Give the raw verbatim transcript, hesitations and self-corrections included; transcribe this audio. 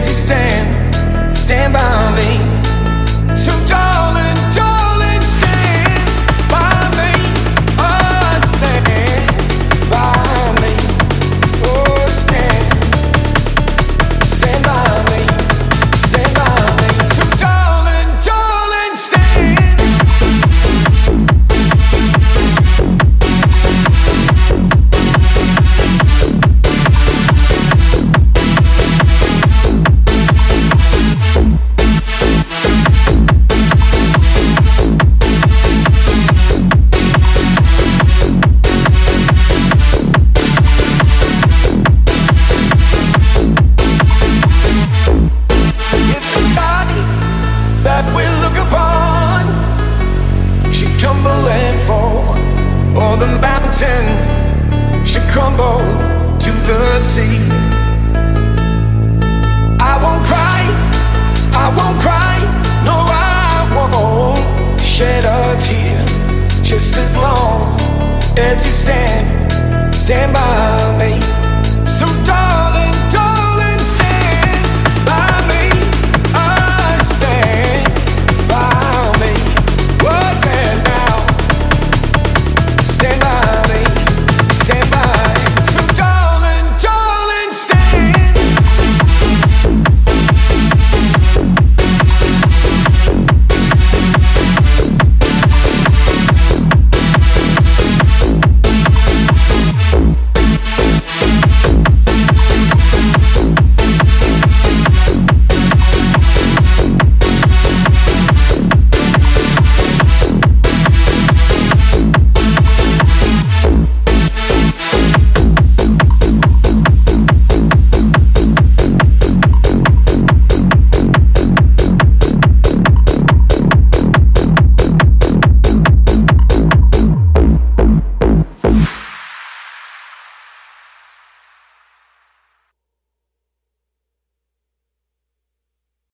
you stand, stand by me. So darling, darling, stand by me. Oh, stand by me. Oh, stand, stand by me, stand by me. So darling, darling, stand. Or the mountain should crumble to the sea. I won't cry, I won't cry, no I won't shed a tear, just as long as you stand, stand by